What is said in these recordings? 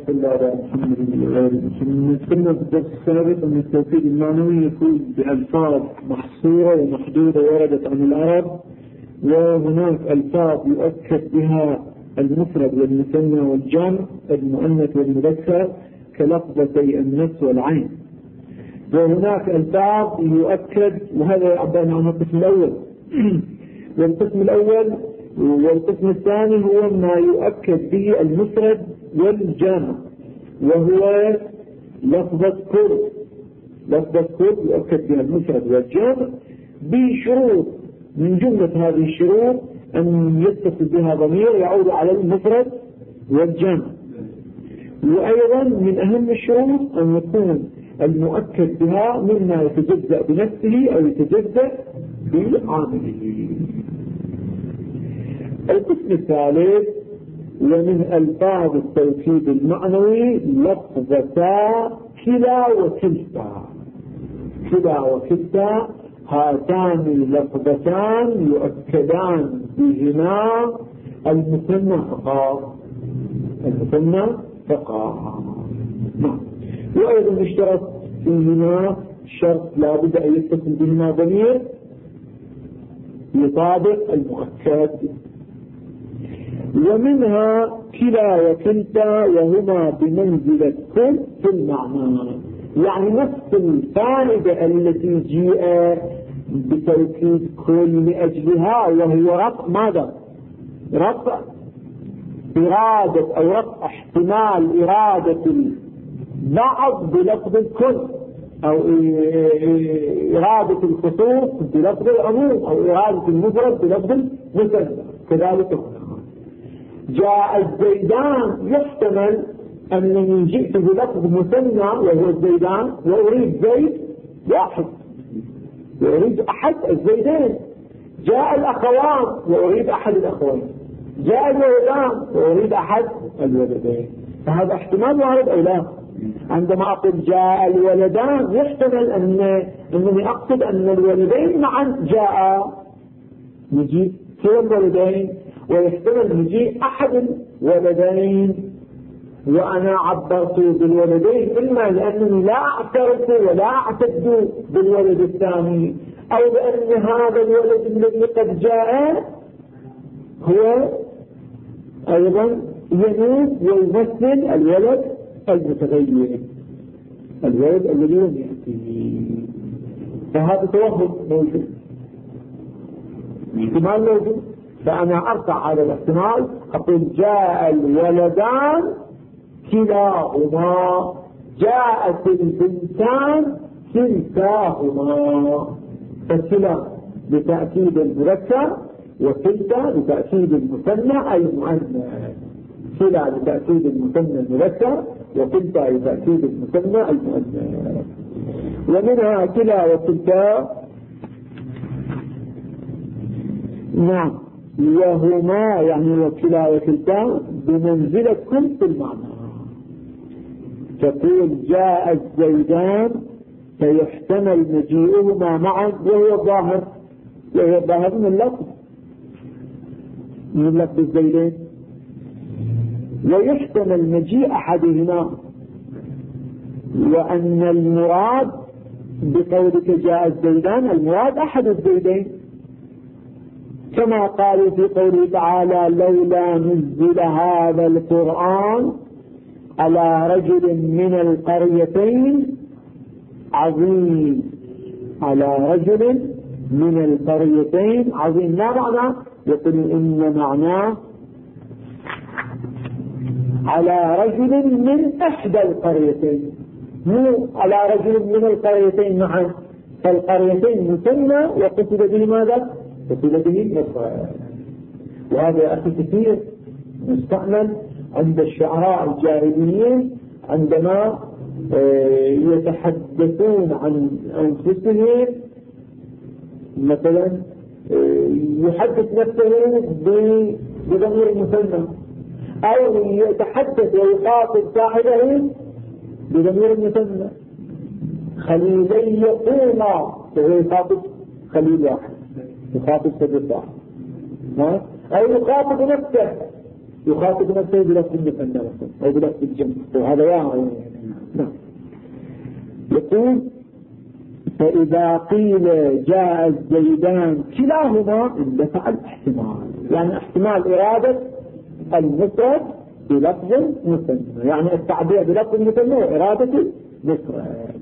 الطلاب محمد المسلمين. كنا في الدرس السابق أن التوكيد المعنوي يكون بألفاظ محصورة ومحدودة وردت عن العرب، وهناك ألفاظ يؤكد بها المفرد والمثنى والجمع، المؤنث والمذكر، كلفظتي النفس والعين. وهناك ألفاظ يؤكد، وهذا يعبر عنه القسم الأول. والقسم الأول والقسم الثاني هو ما يؤكد به المفرد والجمع، وهو لفظة كل. لفظة كل يؤكد بها المفرد والجمع بشروط، من جملة هذه الشروط أن يتصل بها ضمير يعود على المفرد والجمع. وأيضا من أهم الشروط أن يكون المؤكد بها مما يتجزأ بنفسه أو يتجزأ بعامله. القسم الثالث ومن ألفاظ التوكيد المعنوي لفظتا كلا وكلتا. كلا وكلتا هاتان اللفظتان يؤكدان بهما المثنى فقط. المثنى فقط. نعم. وأيضا اشترط فيهما شرط لا بد أن يتصل بهما ضمير يطابق المؤكد. ومنها كلا وكلتا وهما بمنزلة كل في المعنى، يعني نفس الفائدة التي جيء بتوكيد كل لأجلها، وهو رفع ماذا؟ رفع إرادة أو رفع احتمال إرادة البعض بلفظ الكل، أو إرادة الخصوص بلفظ العموم، أو إرادة المفرد بلفظ المثنى. كذلك جاء الزيدان، يحتمل أنني جئت بلفظ مثنى وهو الزيدان وأريد زيد واحد وأريد أحد الزيدين. جاء الأخوان وأريد أحد الأخوين. جاء الولدان وأريد أحد الولدين. فهذا احتمال وارد أو لا؟ عندما أقول جاء الولدان يحتمل أنني أقصد أن الولدين معا جاء، نجيب كلا الولدين، ويحتمل نجيب أحد الولدين. وأنا عبرت بالولدين إما لأنني لا أعترف ولا أعتد بالولد الثاني، أو لأن هذا الولد الذي قد جاء هو أيضا ينوب ويمثل الولد المتغير، الولد الذي لم يأتي. فهذا توهم موجود، احتمال موجود. فأنا أرفع هذا الاحتمال، أقول جاء الولدان كلاهما، جاءت البنتان كلتاهما. فكلا بتأكيد المذكر، وكلتا بتأكيد المثنى المؤنث. كلا بتأكيد المثنى المذكر، وكلتا بتأكيد المثنى المؤنث. ومنها كلا وكلتا. نعم. وهما يعني وكلا وكلتا بمنزلة كل في المعنى. تقول جاء الزيدان فيحتمل مجيئهما معا، وهو الظاهر من اللفظ، من لفظ الزيدين. ويحتمل مجيء أحدهما، وأن المراد بقولك جاء الزيدان المراد أحد الزيدين، كما قالوا في قوله تعالى لولا نزل هذا القرآن على رجل من القريتين عظيم. على رجل من القريتين عظيم، ما معنى؟ يقول إن معناه على رجل من إحدى القريتين، مو على رجل من القريتين معا. فالقريتين مثنى وقصد به ماذا؟ قصد به مفرد. وهذا يا أخي كثير مستعمل عند الشعراء الجاهليين عندما يتحدثون عن أنفسهم، مثلا يحدث نفسه بضمير المثنى، أو يتحدث ويخاطب صاحبه بضمير المثنى. خليلي يقوما، وهو يخاطب خليل واحد، يخاطب صديق واحد، أو يخاطب نفسه يخاطب نفسه بلفظ المثنى أو بلفظ الجمع، وهذا واقع. نعم. يقول فإذا قيل جاء الزيدان كلاهما اندفع الاحتمال، يعني احتمال إرادة المفرد بلفظ مثنى، يعني التعبير بلفظ مثنى وإرادة مفرد.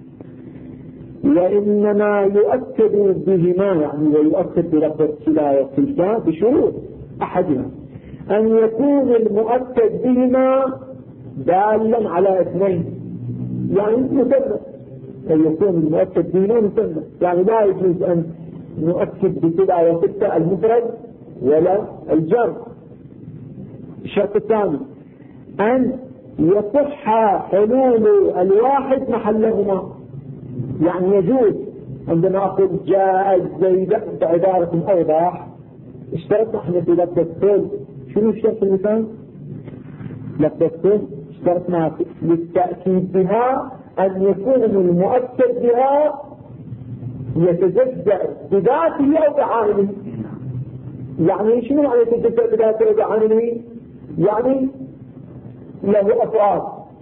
وإنما يؤكد بهما، يعني ويؤكد بلفظ كلا وكلتا بشروط. أحدها أن يكون المؤكد بهما دالا على اثنين، يعني مثنى، أن يكون المؤكد بهما مثنى، يعني لا يجوز أن نؤكد بكلا وكلتا المفرد ولا الجر. الشرط الثاني أن يصح حلول الواحد محلهما، يعني يجوز عندما أقول جاء الزيد بعبارة أوضح، اشترطنا احنا في لفظ الثل. شنو الشرط المثال؟ لفظ الثل اشترطنا للتأكيد بها أن يكون المؤكد بها يتجزأ بذاته أو بعامله. يعني شنو يعني يتجزأ بذاته أو بعامله؟ يعني له أفراد.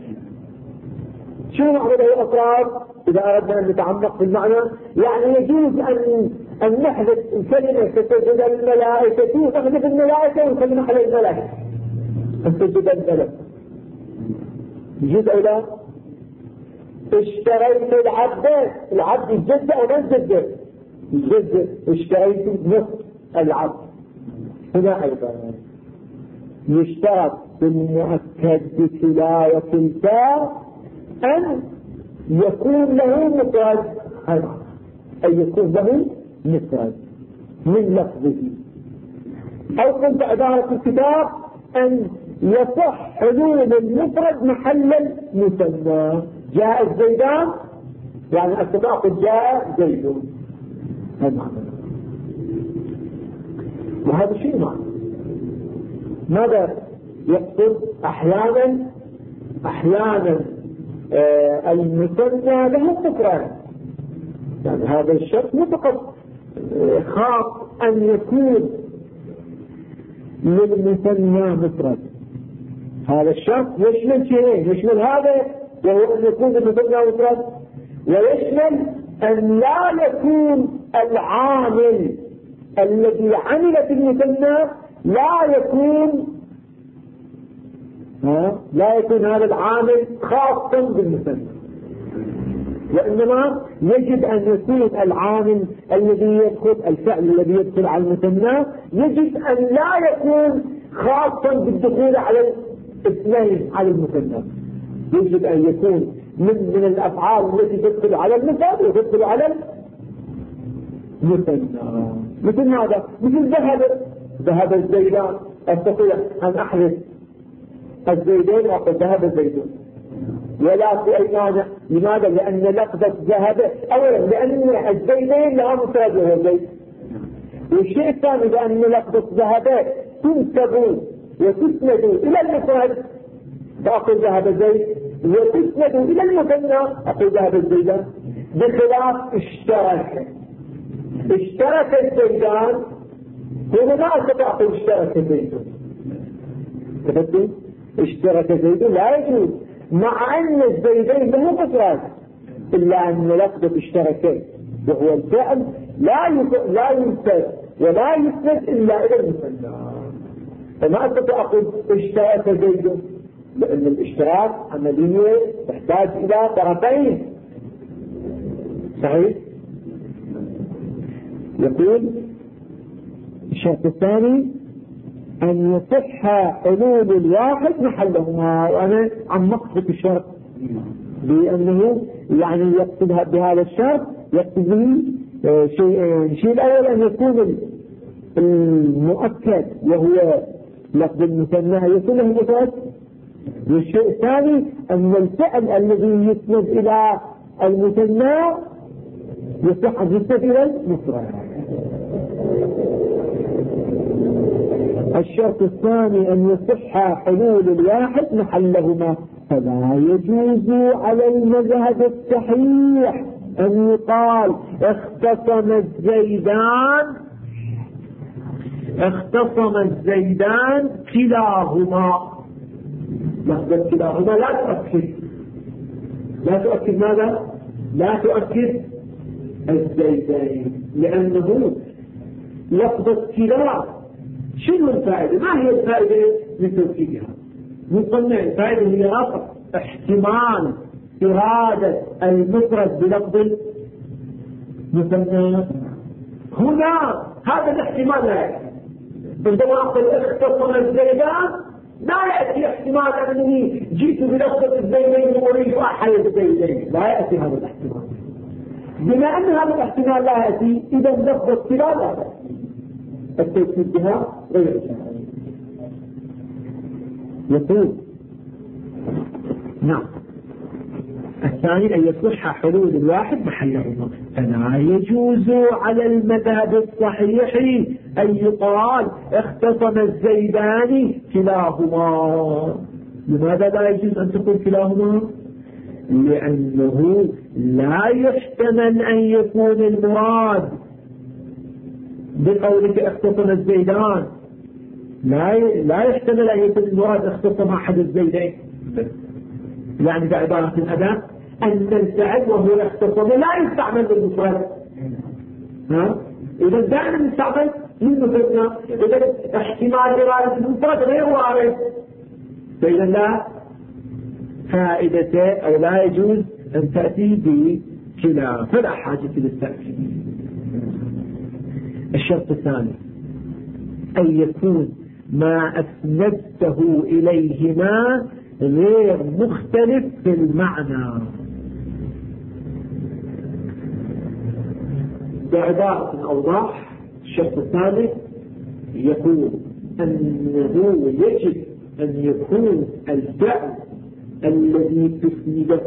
شنو معنى له أفراد؟ إذا أردنا أن نتعمق في المعنى، يعني يجوز أن نحذف الكلمة تسجد الملائكة ونحذف الملائكة ونخلي على الملائكة تسجد الملائكة. يجوز أو لا؟ اشتريت العبد يجد أو ما يجد؟ يجد. اشتريت نصف العبد. هنا أيضا يشترط بالمؤكد بكلا وكلتا أن يكون له مفرد، أن يكون له مفرد من لفظه. أو كنت عبارة الكتاب أن يصح حلول المفرد محل المثنى. جاء الزيدان يعني أستطاع جاء زيد، هذا معنى. وهذا شيء معنى. ماذا يقصد؟ أحيانا المثنى له مفرد، يعني هذا الشرط مو فقط خاص أن يكون للمثنى مفرد، هذا الشرط يشمل شيئين، يشمل هذا وهو أن يكون للمثنى مفرد، ويشمل أن لا يكون العامل الذي عمل في المثنى لا يكون هذا العامل خاصا بالمثنى، وإنما يجب أن يكون العامل الذي يدخل، الفعل الذي يدخل على المثنى يجب أن لا يكون خاصا بالدخول على الاثنين على المثنى، يجب أن يكون من الأفعال التي تدخل على المفرد وتدخل على المثنى. مثل هذا، مثل ذهب الزيدان، أستطيع أن أحذف الزيدين وأقول ذهب الزيدون ولا في أي مانع. لماذا؟ لأن لفظة ذهب أولا لأن الزيدين لها مفرد وهو الزيد، والشيء الثاني لأن لفظة ذهب تنسب وتسند إلى المفرد فأقول ذهب زيد، وتسند إلى المثنى أقول ذهب الزيدان، بخلاف اشترك الزيدان هنا ما أستطيع أقول اشترك الزيدون. تفضل اشترك زيدون لا يجوز، مع أن الزيدين له مفرد، إلا أن لفظة اشترك وهو الفعل لا ينسب ولا يسند إلا إلى المثنى، فما أستطيع أقول اشترك زيدون، لأن الاشتراك عملية تحتاج إلى طرفين. صحيح؟ يقول الشرط الثاني أن يصح حلول الواحد محلهما، وأنا عمقت في الشرط بأنه يعني يقصد بهذا الشرط يقصد به شيئين. الشيء الأول أن يكون المؤكد وهو لفظ المثنى يكون له مفرد، والشيء الثاني أن الفعل الذي يسند إلى المثنى يصح أن يسند إلى المفرد. الشرط الثاني أن يصح حلول الواحد محلهما، فلا يجوز على المذهب الصحيح أن يقال اختصم الزيدان اختصم الزيدان كلاهما. لفظة كلاهما لا تؤكد ماذا؟ لا تؤكد الزيدين، لأنه لفظة كلا شنو الفائدة؟ ما هي الفائدة من توكيدها؟ نقول الفائدة هي رفع احتمال إرادة المفرد بلفظ المثنى. هنا هذا الاحتمال لا يأتي. عندما أقول اختصم الزيدان لا يأتي احتمال أنني جئت بلفظة الزيدين وأريد أحد الزيدين، لا يأتي هذا الاحتمال. بما أن هذا الاحتمال لا يأتي، إذا لفظة كلا لا يأتي، التوكيد بها غير جائز. يقول نعم الثاني أن يصح حلول الواحد محلهما، فلا يجوز على المذهب الصحيح أن يقال اختصم الزيدان كلاهما. لماذا لا يجوز أن تقول كلاهما؟ لأنه لا يحتمل أن يكون المراد بقولك اختصم الزيدان، لا يحتمل أن يكون المراد اختصم أحد الزيدين. يعني بعبارة الأداء أن الفعل وهو اختصم لا يستعمل بالمفرد، إذا دائما يستعمل للمثنى، إذا احتمال إرادة المفرد غير وارد، فإذا لا فائدة أو لا يجوز أن تأتي بكلا، فلا حاجة للتأكيد. الشرط الثاني أن يكون ما أسندته إليهما غير مختلف في المعنى. بعبارة أوضح، الشرط الثالث يقول أنه يجب أن يكون الفعل الذي تسنده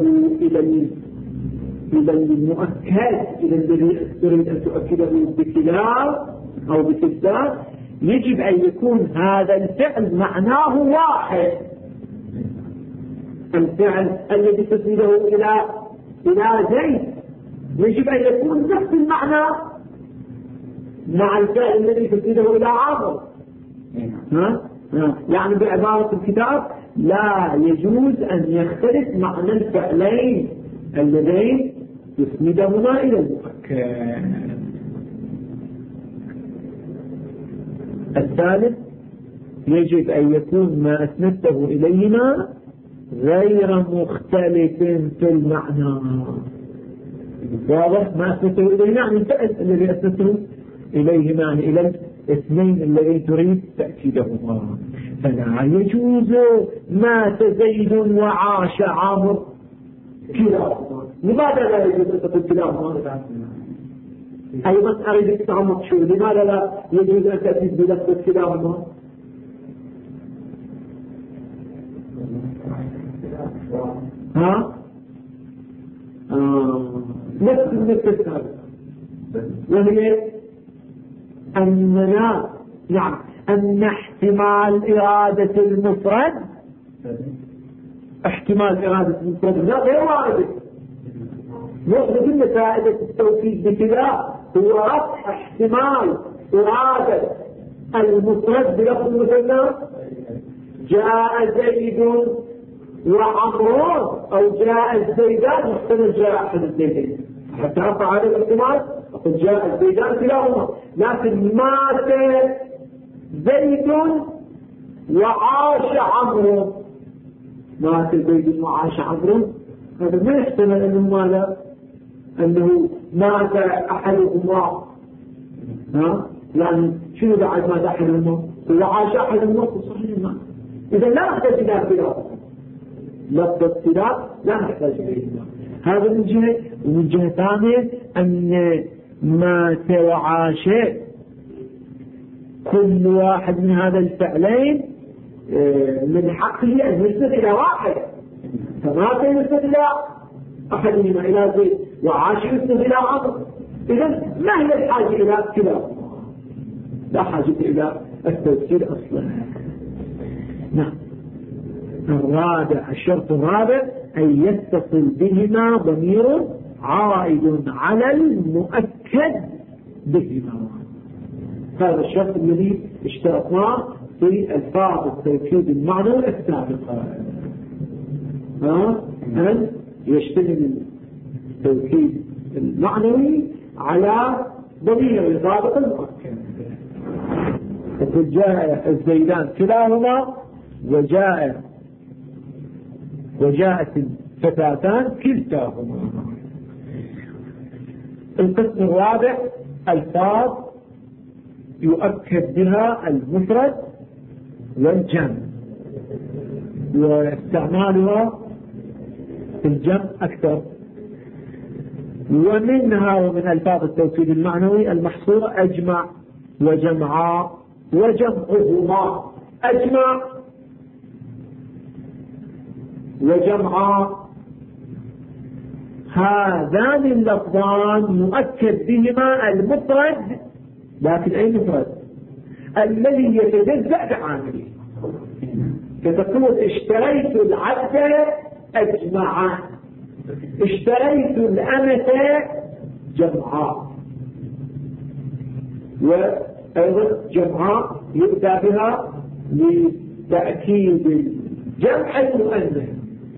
إلى المؤكد، إلى الذي تريد أن تؤكده بكلا أو بكذا، يجب أن يكون هذا الفعل معناه واحد. الفعل الذي تسنده إلى زيد يجب أن يكون نفس المعنى مع الفعل الذي تسنده إلى عمرو. يعني بعبارة الكتاب لا يجوز أن يختلف معنى الفعلين اللذين يسندهما إلى المؤكد. الثالث يجب أن يكون ما أسندته إليهما غير مختلف في المعنى. واضح؟ ما أسندته إليهما يعني الفعل الذي أسندته إليهما يعني إلى الاثنين الذين تريد تأكيدهما. فلا يجوز مات زيد وعاش عمرو كلاهما. لماذا لا يجوز أن تقول كلاهما؟ أيضا أريد التعمق شو، لماذا لا يجوز أن تأتي بلفظ كلاهما؟ نفس هذا، وهي أننا يعني أن احتمال إرادة المفرد لا غير وارد. نقصد أن فائدة التوكيد بكذا هو رفع احتمال إرادة المفرد بلفظ المثنى. جاء زيد وعمرو أو جاء الزيدان، محتمل جاء أحد الزيدين، حتى رفع هذا الاحتمال قد جاء الزيدان كلاهما. لكن مات زيد وعاش عمرو، مات زيد وعاش عمرو، هذا ما يحتمل أنه مات أحدهما. يعني شنو بعد مات أحدهما؟ وعاش أحدهما صحيح. ما إذا لا نحتاج إلى اختلاف، لفظ اختلاف لا نحتاج إليه. هذا من جهة. ومن جهة ثانية أن مات وعاش كل واحد من هذا الفعلين من حقه أن يسند إلى واحد، فمات يسند إلى أحدهما إلى زيد، وعاش يسند إلى عمرو. إذن ما هي الحاجة إلى كلا؟ لا حاجة إلى التوكيد أصلا. نعم. الشرط الرابع أن يتصل بهما ضمير عائد على المؤكد بهما. هذا الشرط الذي اشترطناه في ألفاظ التوكيد المعنوي السابقة، أن يشتمل التوكيد المعنوي على ضمير يطابق المؤكد. وقد جاء الزيدان كلاهما وجاءت الفتاتان كلتاهما. القسم الرابع ألفاظ يؤكد بها المفرد والجمع واستعمالها في الجمع أكثر. ومنها ومن ألفاظ التوكيد المعنوي المحصورة أجمع وجمعاء وجمعهما. أجمع وجمعاء هذان اللفظان مؤكد بهما المفرد، لكن أي مفرد؟ الذي يتجزأ بعامله. فتقول اشتريت العبد أجمع، اشتريت الأمة جمعاء. وأيضا جمعاء يؤتى بها لتأكيد الجمع المؤنث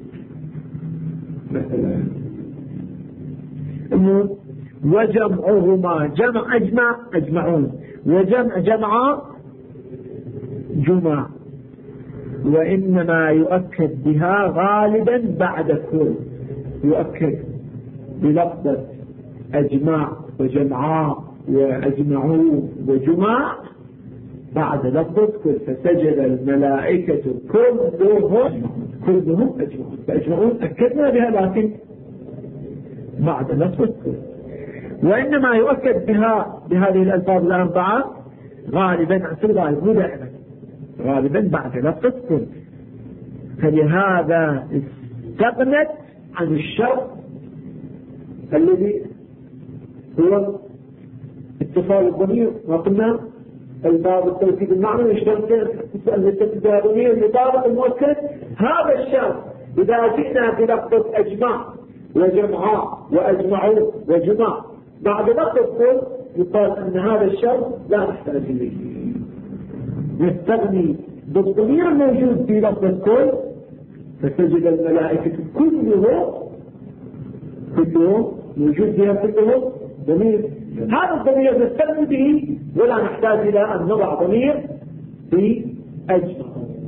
مثلا. وجمعهما جمع أجمعون، وجمع جمع جمع. وإنما يؤكد بها غالبا بعد كل، يؤكد بلفظة أجمع وجمعاء وأجمعون وجمع بعد لفظة كل. فسجد الملائكة كلهم أجمعون. فأجمعون أكدنا بها لكن بعد لفظة كل. وإنما يؤكد بها بهذه الألفاظ الأربعة غالبا في الغالب مو دائما، غالبا بعد لفظة كل. فلهذا استغنت عن الشرط الذي هو اتصال الضمير. وقلنا الباب التوكيد المعنوي يشترط الضمير لطابق المؤكد. هذا الشرط إذا جئنا بلفظة أجمع وجمعاء وأجمعون وجمع بعد لفظة كل يقال أن هذا الشرط لا نحتاج إليه، نستغني بالضمير الموجود في لفظة كل. فسجد الملائكة كلهم موجود فيها كلهم ضمير، هذا الضمير نستغني به ولا نحتاج إلى أن نضع ضمير في أجمع.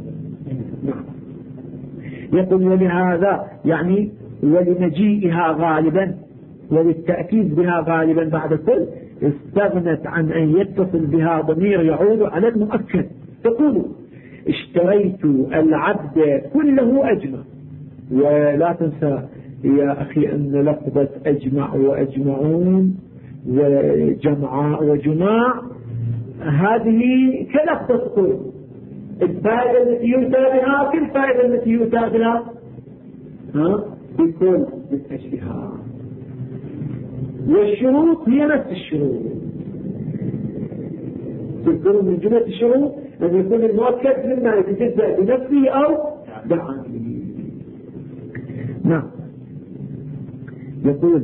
يقول ولهذا يعني ولمجيئها غالبا وللتأكيد بها غالبا بعد كل استغنت عن أن يتصل بها ضمير يعود على المؤكد. تقول اشتريت العبد كله أجمع. ولا تنسى يا أخي أن لفظة أجمع وأجمعون وجمع وجماع هذه كلفظة كل. الفائدة التي يؤتى بها كالفائدة التي يؤتى بها بكل بالتشبيهات. والشروط هي نفس الشروط. تذكرون من جملة الشروط أن يكون المؤكد مما يتجزأ بنفسه أو بعامله. نعم. يقول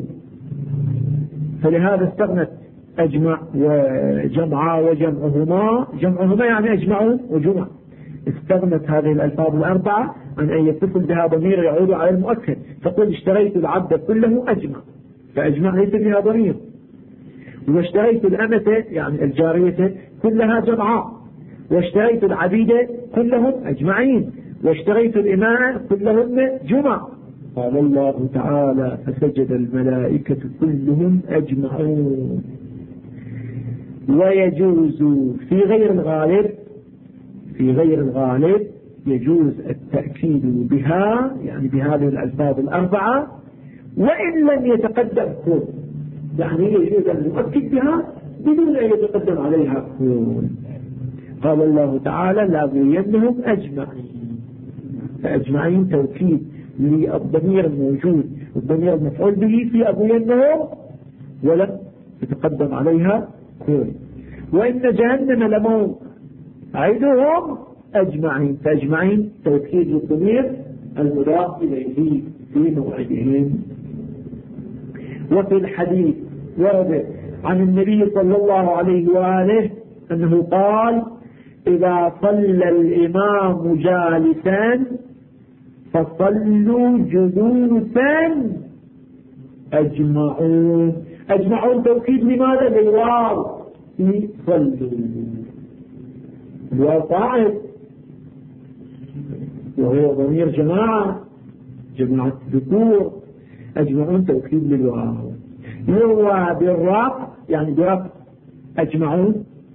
فلهذا استغنت أجمع وجمع وجمعهما يعني أجمعون وجمع. استغنت هذه الألفاظ الأربعة عن أن يتصل بها ضمير يعود على المؤكد. فقل اشتريت العبد كله أجمع، فأجمع ليس فيها ضمير. واشتريت الأمة يعني الجارية كلها جمعاء، واشتريت العبيد كلهم أجمعين، واشتريت الإماء كلهم جمع. قال الله تعالى فسجد الملائكة كلهم أجمعون. ويجوز في غير الغالب يجوز التأكيد بها يعني بهذه الألفاظ الأربعة وإن لم يتقدم كل، يعني يجوز أن نؤكد بها بدون أن يتقدم عليها كل. قال الله تعالى لأغوينهم أجمعين. فأجمعين توكيد للضمير الموجود والضمير المفعول به في أغوينهم ولم يتقدم عليها كل. وإن جهنم لموعدهم أجمعين. فأجمعين توكيد الضمير المضاف إليه في موعدهم. وفي الحديث ورد عن النبي صلى الله عليه وآله أنه قال إذا صلى الإمام جالسا فصلوا جلوسا أجمعون. أجمعون توكيد لماذا؟ للواو في صلوا، الواو فاعل وهو ضمير جماعة الذكور. أجمعون توكيد للواو، يروى بالرفع يعني برفع أجمعون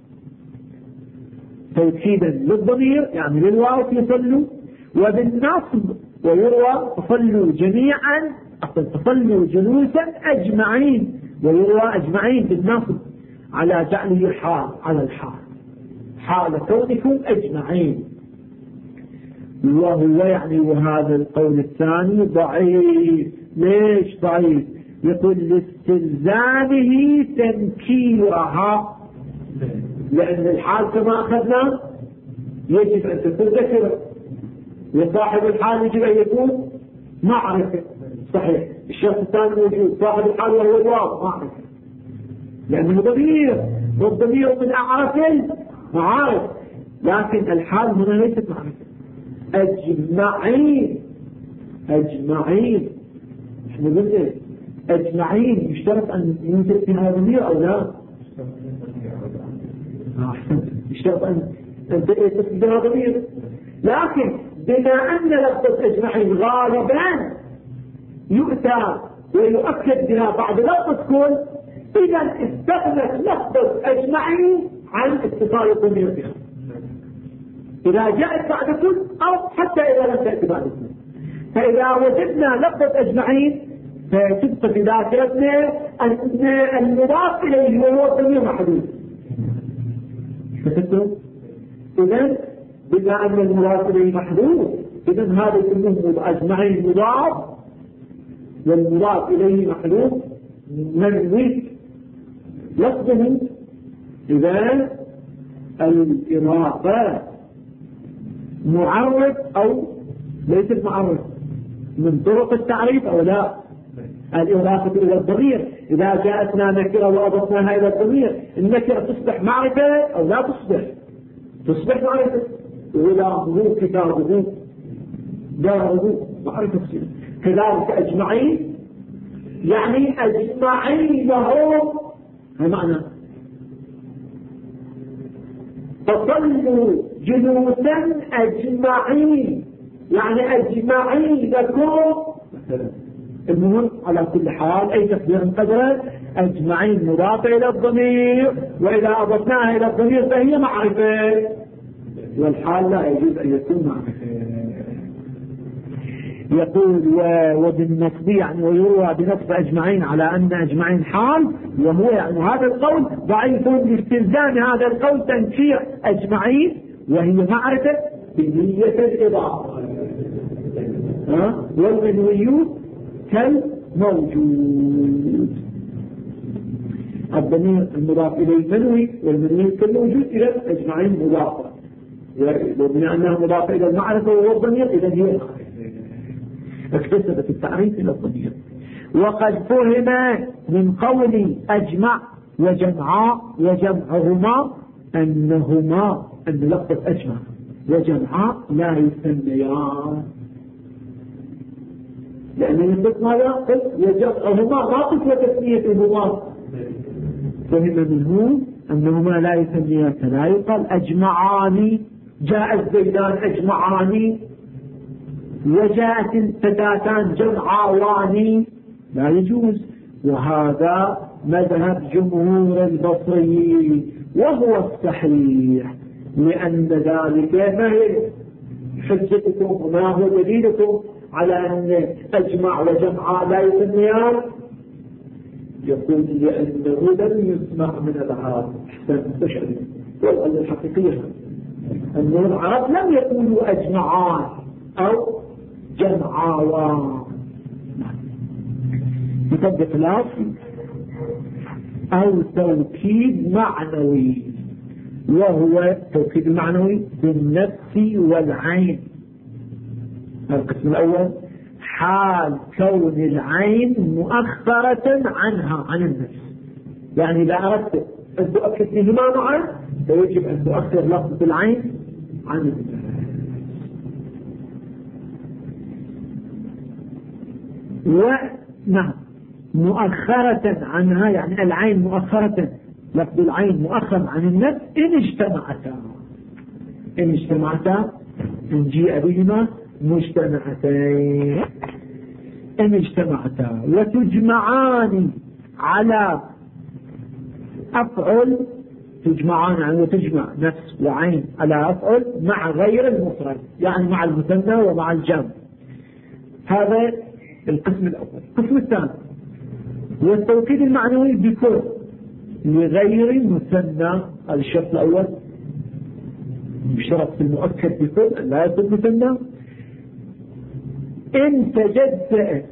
توكيدا للضمير يعني للواو في صلوا، وبالنصب ويروى فصلوا جميعا فصلوا جلوسا أجمعين، ويروى أجمعين بالنصب على جعله الحال على الحال حال كونكم أجمعين. وهو يعني وهذا القول الثاني ضعيف. ليش ضعيف؟ يقول لاستلزامه تنكيرها، لأن الحال كما أخذنا يجب أن تكون ذكر، وصاحب الحال يجب أن يكون معرفة. صحيح الشخص الثاني موجود صاحب الحال وهو الواو معرفة، لأنه ضمير والضمير من أعرف المعارف، لكن الحال هنا ليست معرفة. أجمعين احنا قلنا أجمعين يشترط أن يوجد فيها ضمير أو لا؟ يشترط أن تصل بها ضمير، لكن بما أن لفظة أجمعين غالبا يؤتى ويؤكد بها بعد لفظة كل، إذا استغنت لفظة أجمعين عن اتصال الضمير بها إذا جاءت بعد كل أو حتى إذا لم تأتي بعد كل. فإذا وجدنا لفظة أجمعين فتبقى في ذاكرتنا أن المضاف إليه وهو الضمير محدود. إذن بما أن المضاف إليه محدود، إذن هذا كله أجمعين مضاف والمضاف إليه محدود منوي لفظه. إذن الإضافة معرف أو ليست معرف من طرق التعريف أو لا؟ الإضافة إلى الضمير إذا جاءتنا نكرة وأضفناها إلى الضمير النكرة تصبح معرفة أو لا تصبح معرفة. غلامه كتابه داره معرفة. كذلك أجمعين يعني أجمعين لهم معنى فصلوا جلوسا أجمعين يعني أجمعين لكم. المهم على كل حال أي تقدير قدره أجمعين مضافة إلى الضمير، وإذا أضفناها إلى الضمير فهي معرفة، والحال لا يجوز أن يكون معرفة. يقول وبالنصب يعني ويروى بنصب أجمعين على أن أجمعين حال، وهو يعني هذا القول ضعيف لاستلزام هذا القول تنكير أجمعين وهي معرفة بنية الإضافة. والمنويون كالموجود، الضمير المضاف إليه منوي والمنوي كالموجود إلى أجمعين مضافة، وبما أنها مضافة إلى المعرفة وهو الضمير إذا هي المعرفة اكتسبت التعريف إلى الضمير. وقد فهم من قول أجمع وجمعاء وجمعهما أن لفظة أجمع وجمعاء لا يسميان، لأن يثبت ماذا؟ قلت وجمعهما ما قلت وتسميتهما. فهم منه أنهما لا يسميان، لا يقال أجمعان جاء الزيدان أجمعان وجاءت الفتاتان جمعاوان، لا يجوز. وهذا مذهب جمهور البصريين وهو الصحيح، لأن ذلك ما هي حجتكم وما هو دليلكم على أن أجمع وجمع لا يسميان؟ يقول لأنه لم يسمع من العرب أحسن بشري، والأمر الحقيقية أن العرب لم يقولوا أجمعان أو جمعاوان يطبق الأصل أو توكيد معنوي، وهو توكيد معنوي بالنفس والعين. القسم الأول حال كون العين مؤخرة عنها عن النفس، يعني إذا أردت أن تؤكد بهما معا فيجب أن تؤخر لفظة العين عن التاء. ونعم مؤخرة عنها، يعني العين مؤخرة، لفظ العين مؤخر عن النفس إن اجتمعتا إن جيء بهما مجتمعتين إن اجتمعتا. وتجمعان على أفعل، وتجمع نفس وعين على أفعل مع غير المفرد، يعني مع المثنى ومع الجمع. هذا القسم الأول. القسم الثاني والتوكيد المعنوي بكل لغير مثنى. هذا الشرط الأول، بشرط المؤكد بكل أن لا يكون مثنى. إن تجزأ.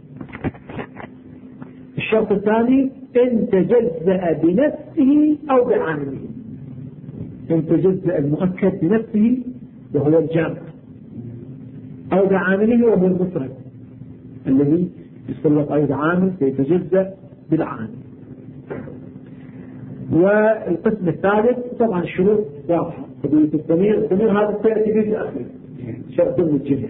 الشرط الثاني إن تجزأ بنفسه أو بعامله. إن تجزأ المؤكد بنفسه وهو الجامع، أو بعامله وهو المفرد الذي يسلط أيضا عامل فيتجزأ بالعامل. والقسم الثالث طبعا الشروط واضحة. قضية الضمير هذا سيأتي به الأخير، شرط الجمع.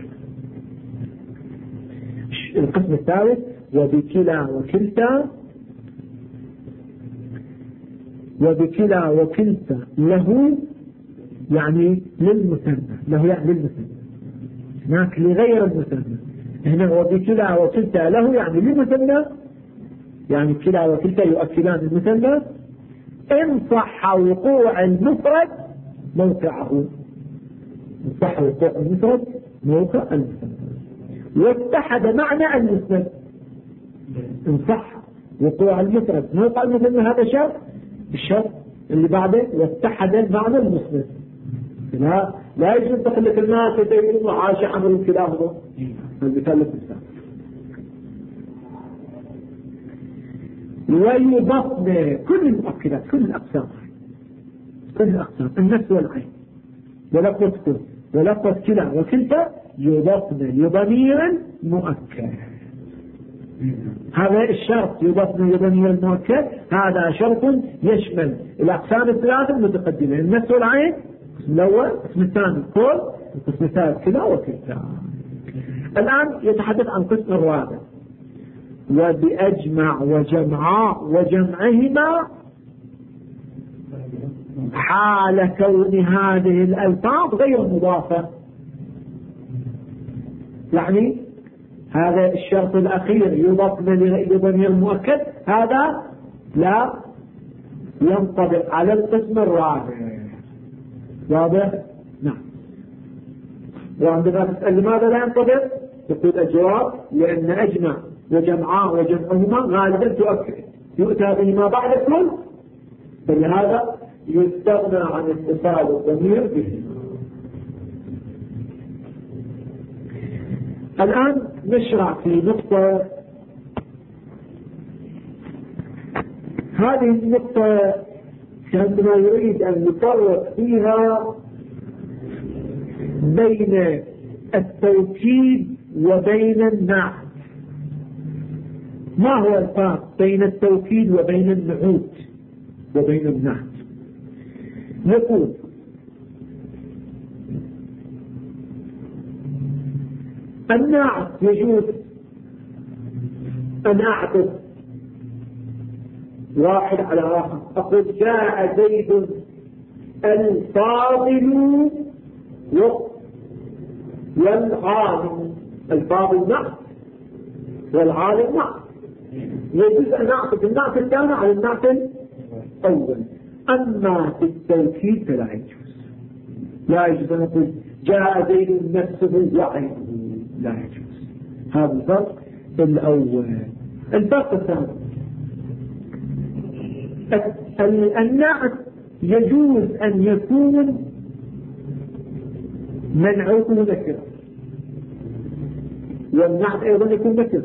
القسم الثالث وبكلا وكلتا له، يعني للمثنى، له يعني للمثنى، هناك لغير المثنى. هنا وبكلا وكلتا له يعني للمثنى، يعني كلا وكلتا يؤكلان المثنى إن صح وقوع المفرد موقعه. إن صح وقوع المفرد موقع المثنى واتحد معنى المثنى. إن صح وقوع المفرد موقع المثنى، هذا شرط. الشرط اللي بعده واتحد معنى المثنى. لا يجب أن تخلق الناس يقولون عاش عمل كلاهما. المثال الثاني ويضفن كل المؤكدات، كل الأقسام النفس والعين ولفظ كل ولفظ كلا وكلتا يضفن لضمير مؤكد. هذا الشرط يضفن لضمير مؤكد، هذا شرط يشمل الأقسام الثلاثة المتقدمة، النفس والعين القسم الأول، القسم الثاني كل، القسم الثالث كلا وكلتا. الآن يتحدث عن القسم الرابع وبأجمع وجمعاء وجمعهما حال كون هذه الألفاظ غير مضافة. يعني هذا الشرط الأخير يضاف لضمير مؤكد، هذا لا ينطبق على القسم الرابع. واضح؟ نعم. وعندما تسأل لماذا لا ينطبق؟ تقول الجواب لأن أجمع وجمعاء وجمعهما غالبا يؤتى بهما بعد كل، فلهذا يستغنى عن اتصال الضمير بهما. الآن نشرع في نقطة، هذه النقطة عندما يريد أن يفرق فيها بين التوكيد وبين النعت. ما هو الفرق بين التوكيد وبين النعوت وبين النعت؟ يقول النعت يجوز أن أعطف واحد على واحد، أقول جاء زيد الفاضل والعالم. الفاضل نعت والعالم نعت، يجوز أن نعطف النعت الثاني على النعت الأول. أما في التوكيد فلا يجوز، لا يجوز أن نقول جاء زيد نفسه وعينه، لا يجوز. هذا الفرق الأول. الفرق الثاني النعت يجوز أن يكون منعوته نكرة، والنعت أيضا يكون نكرة.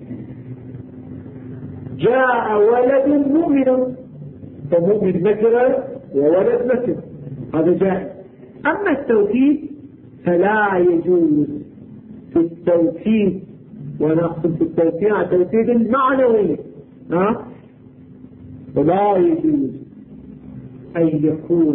جاء ولد مؤمن، فمؤمن نكرة وولد نكرة، هذا جائز. أما التوكيد فلا يجوز في التوكيد، ونقصد في التوكيد على التوكيد المعنوي، ولا يجوز أن يكون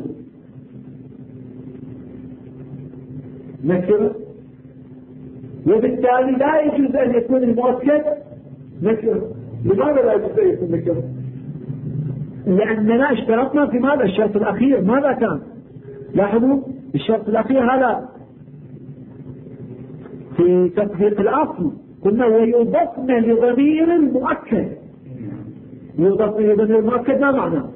نكرة، وبالتالي لا يجوز أن يكون المؤكد نكرة. لماذا لا يجوز أن يكون نكرة؟ لأننا اشترطنا في ماذا؟ الشرط الأخير ماذا كان؟ لاحظوا الشرط الأخير هذا في تطبيق الأصل قلنا ويضفن لضمير المؤكد. يضفن لضمير المؤكد ما معناه؟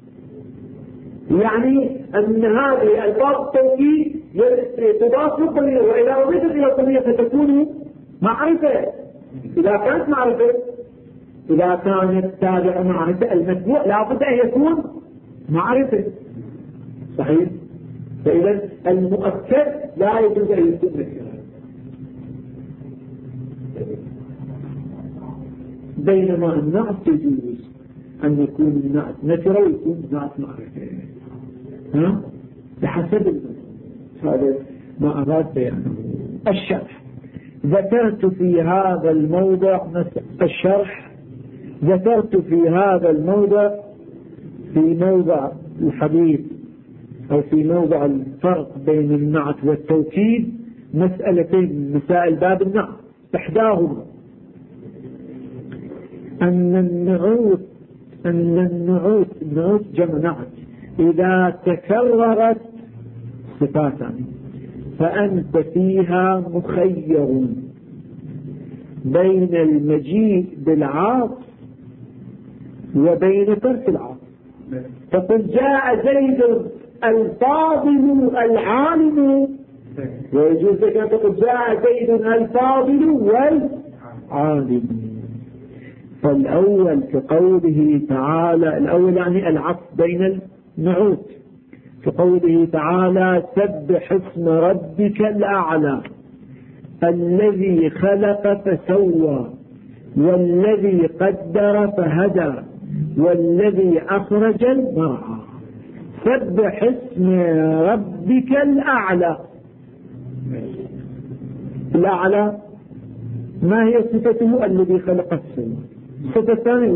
يعني أن هذه ألفاظ التوكيد تضاف للضمير، وإذا أضيفت إلى الضمير فتكون معرفة. إذا كانت معرفة، إذا كانت تابعة معرفة، المتبوع لابد أن يكون معرفة. صحيح؟ فإذا المؤكد لا يجوز أن يكون نكرة، بينما النعت يجوز أن يكون النعت نكرة ويكون النعت معرفة. بحسب هذا ما أراد بيانه. الشرح ذكرت في هذا الموضع ذكرت في هذا الموضع في موضع الحديث أو في موضع الفرق بين النعت والتوكيد مسألتين مسائل باب النعت. إحداهما أن النعوت جمع نعت إذا تكررت صفاتا فأنت فيها مخير بين المجيء بالعاطف وبين ترك العاطف. فقل جاء زيد الفاضل العالم، ويجوز لك أن تقول جاء زيد الفاضل والعالم. فالأول كقوله تعالى، الأول يعني العطف بين النعوت، كقوله تعالى سبح اسم ربك الأعلى الذي خلق فسوى والذي قدر فهدى والذي أخرج المرعى. سبح اسم ربك الأعلى. الأعلى ما هي صفته؟ الذي خلق فسوى. الصفة الثانية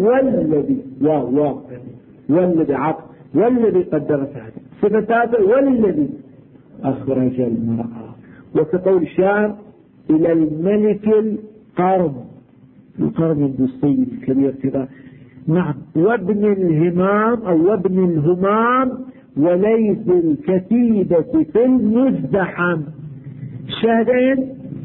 والذي عطف والذي قدر فهدى. الصفة الثالثة والذي أخرج المرعى. وكقول الشاعر إلى الملك القرن البصير الكبير كذا. نعم. وابن الهمام أو وابن الهمام وليس الكتيبة في المزدحم. الشاهدين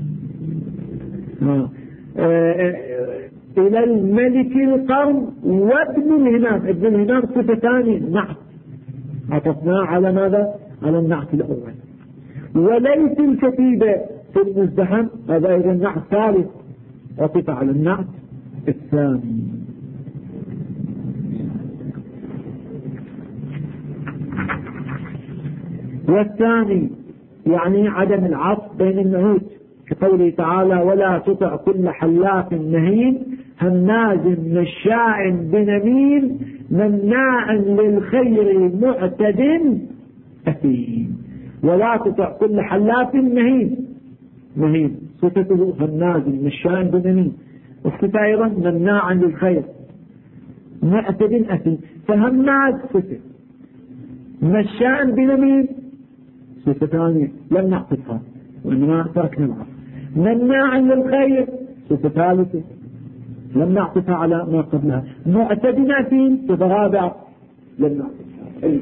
إلى الملك القرن وابن الهمام. ابن الهمام صفة ثانية نعت عطفناه على ماذا؟ على النعت الأول. وليس الكتيبة في المزدحم هذا أيضا نعت ثالث عطف على النعت الثاني. والثاني يعني عدم العطف بين النعوت كقوله تعالى ولا تطع كل حلاف مهين هماز مشاء بنميم مناع للخير معتد أثيم. ولا تطع كل حلاف مهين صفته هماز مشاء بنميم، والصفة أيضا مناع للخير معتد أثيم. فهماز صفة، مشاء بنميم صفة ثانية لم نعطفها وإنما تركنا العطف. مناع للخير صفة ثالثة لم نعطفها على ما قبلها. معتد أثيم صفة رابعة لم نعطفها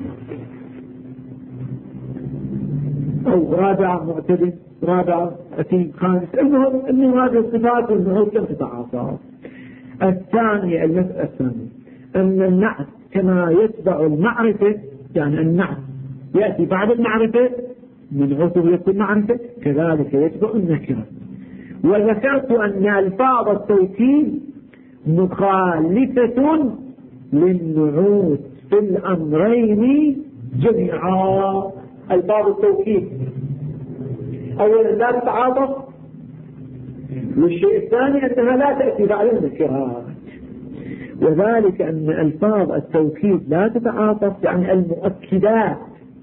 أو رابعة معتد رابعة أثيم خامس. المهم أن هذه الصفات والنعوت لم تتعاطى. الثانية المسألة الثانية أن النعت كما يتبع المعرفة، يعني النعت يأتي بعد المعرفة من عطف يكون معرفة، كذلك يتبع النكرة. وذكرت أن ألفاظ التوكيد مخالفة للنعوت في الأمرين جميعا. ألفاظ التوكيد أولا لا تتعاطف، والشيء الثاني أنها لا تأتي بعد النكرات. وذلك أن ألفاظ التوكيد لا تتعاطف، يعني المؤكدات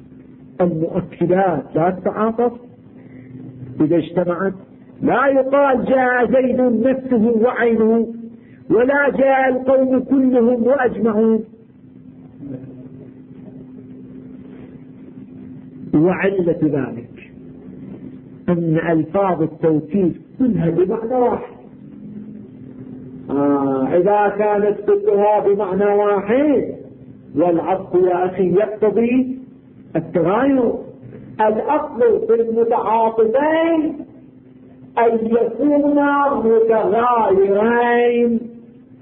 لا تتعاطف إذا اجتمعت. لا يقال جاء زيد نفسه وعينه ولا جاء القوم كلهم وأجمعون. وعلة ذلك أن ألفاظ التوكيد كلها بمعنى واحد. إذا كانت كلها بمعنى واحد والعطف يا أخي يقتضي التغاير. الأصل في المتعاطفين أن يكونا متغايرين.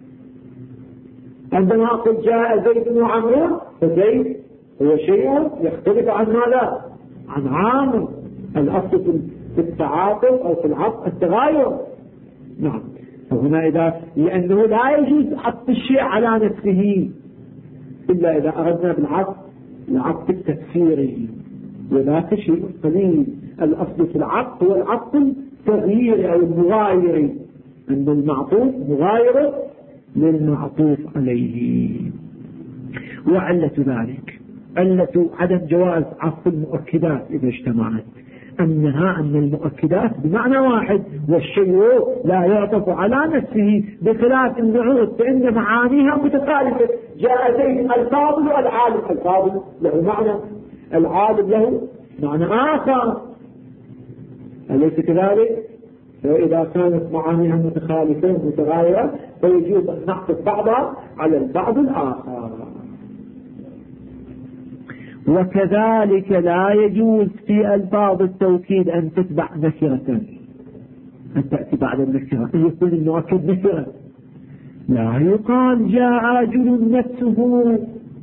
عندما أقول جاء زيد وعمرو فزيد هو شيء يختلف عن ماذا؟ عن عامر. الأصل في التعاطف أو في العطف التغاير. نعم. فهنا لأنه لا يجوز عطف الشيء على نفسه إلا إذا أردنا بالعطف العطف التفسيري، وذاك شيء قليل. الأصل في العطف هو العطف التغيير أو المغاير، أن المعطوف مغاير للمعطوف عليه. وعلة ذلك علة عدم جواز عطف المؤكدات إذا اجتمعت أن المؤكدات بمعنى واحد والشيء لا يعطف على نفسه، بخلاف النعوت فإن معانيها متخالفة. جاء زيد الفاضل والعالم، الفاضل له معنى، العالم له معنى آخر، أليس كذلك؟ فإذا كانت معانيها متخالفة متغايرة فيجوز أن نعطف بعضها على البعض الآخر. وكذلك لا يجوز في ألفاظ التوكيد أن تتبع نكرة، أن تأتي بعد النكرة، أن يكون المؤكد نكرة. لا يقال جاء رجل نفسه،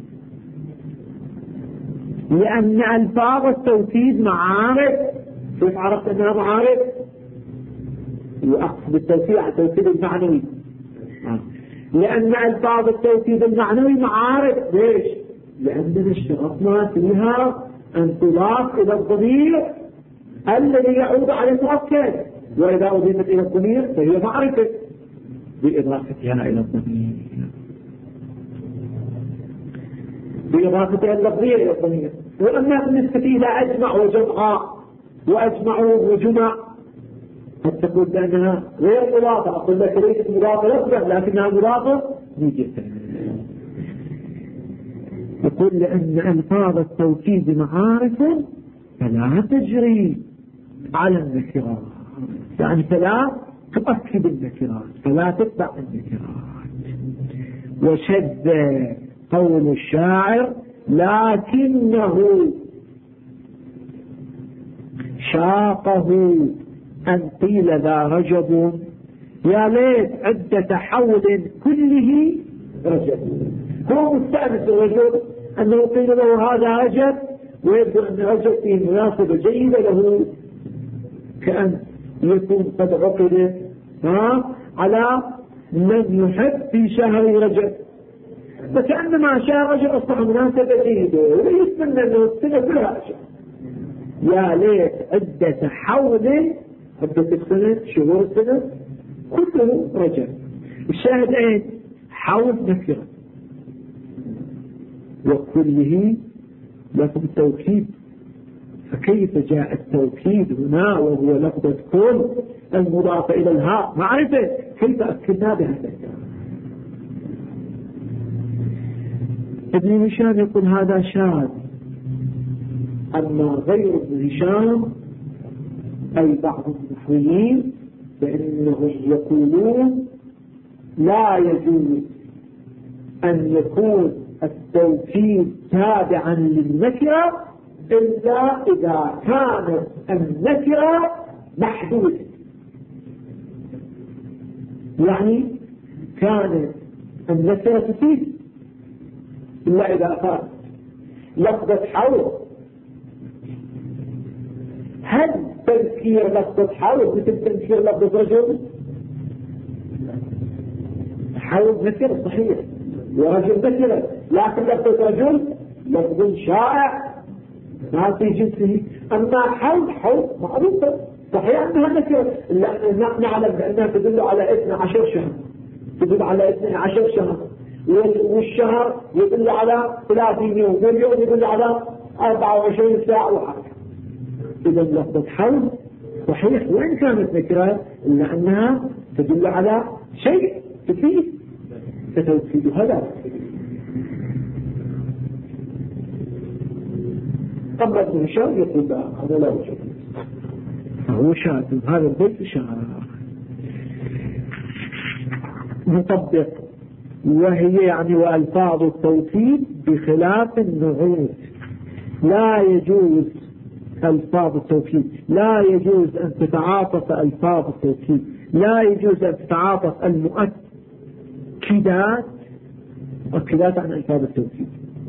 لأن ألفاظ التوكيد معارف. كيف عرفت أنها معارف؟ يؤخذ بالتوكيد على التوكيد المعنوي، لأن ألفاظ التوكيد المعنوي معارف. ليش؟ لأننا اشترطنا فيها أن تضاف إلى الضمير الذي يعود على المؤكد، وإذا أضيفت إلى الضمير فهي معرفة بإضافتها إلى الضمير، بإضافتها اللفظية إلى الضمير. وأما بالنسبة إلى أجمع وجمع وأجمع وجمع قد تقول بأنها غير مضافة. أقول لك ليست مضافة لفظا لكنها مضافة نيجة. يقول لأن ألفاظ التوكيد معارف فلا تجري على النكرات، يعني فلا تؤكد النكرات، فلا تتبع النكرات. وشد قول الشاعر لكنه شاقه أن قيل ذا رجب، يا ليت عدة حول كله رجب. هو مستأنس الرجل أنه قيل له هذا رجب، ويبدو أن رجب فيه مناسبة جيدة له، كأن يكون قد عقد على من يحب في شهر رجب، فكأنما شهر رجب أصبح مناسبة جيدة ويتمنى أنه السنة كلها رجب. يا ليت عدة حول، عدة السنة شهور السنة كله رجب. الشاهد ايه؟ حول نكرة وكله لفظ التوكيد. فكيف جاء التوكيد هنا وهو لفظ كل المضاف إلى الهاء معرفة؟ كيف أكدنا بهذا الكلام؟ ابن هشام يقول هذا شاذ. أما غير ابن هشام أي بعض النحويين فإنهم يقولون لا يجوز أن يكون التوكيد تابعا للنكرة إلا إذا كانت النكرة محدودة، يعني كانت النكرة تفيد إلا إذا أفادت. لفظة حول، هل تذكير لفظة حول مثل تذكير لفظة رجل؟ حول نكرة صحيح ورجل نكرة، لكن لفظة رجل لفظ شائع ما في جنسه. أما حول معروفة صحيح أنها نكرة، نعلم بأنها تدل على 12 شهر، تدل على 12 شهر، والشهر يدل على 30 يوم، واليوم يدل على 24 ساعة وحاجة. إذا لفظة حول صحيح وإن كانت نكرة إلا أنها تدل على شيء تفيد، فتوكيد هذا. أما ابن هشام يقول لا هذا لا وجه هو شاذ هذا البيت شاذ مطبق. وهي يعني وألفاظ التوكيد بخلاف النعوت لا يجوز ألفاظ التوكيد، لا يجوز أن تتعاطف ألفاظ التوكيد، لا يجوز أن تتعاطف المؤكدات عن ألفاظ التوكيد،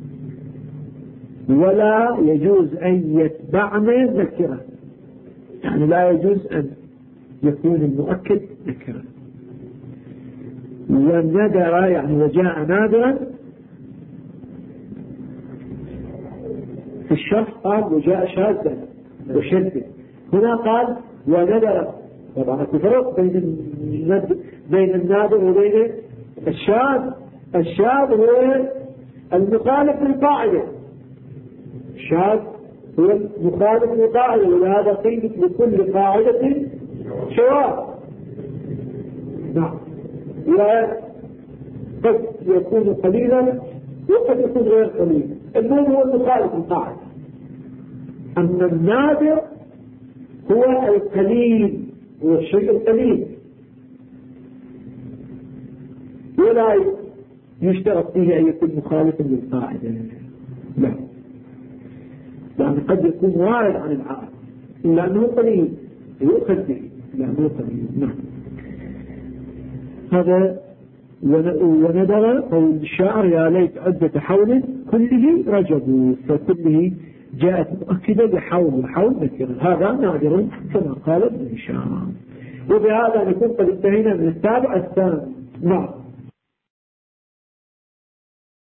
ولا يجوز أن يتبعن نكرة، يعني لا يجوز أن يكون المؤكد نكرة. والندر يعني وجاء نادرا في الشرح قال وجاء شاذا وشد، هنا قال وندر. طبعا الفرق بين النادر وبين الشاذ. الشاذ هو المخالف للقاعدة، الشاذ هو المخالف للقاعدة، ولهذا قيل لكل قاعدة شواذ. نعم. وقد يكون قليلا وقد يكون غير قليل، المهم هو المخالف للقاعدة. أما النادر هو القليل، هو الشيء القليل، ولا يشترط فيه أن يكون مخالفا للقاعدة، لا، يعني قد يكون وارد عن العادة لأنه قليل يؤخذ به لأنه قليل. نعم. هذا وندر قول الشاعر يا ليت عدة حول كله رجبوا، فكله جاءت مؤكدة بحول، وحول نكرة، هذا نادر كما قال ابن هشام. وبهذا نكون قد انتهينا من التابع الثاني. نعم.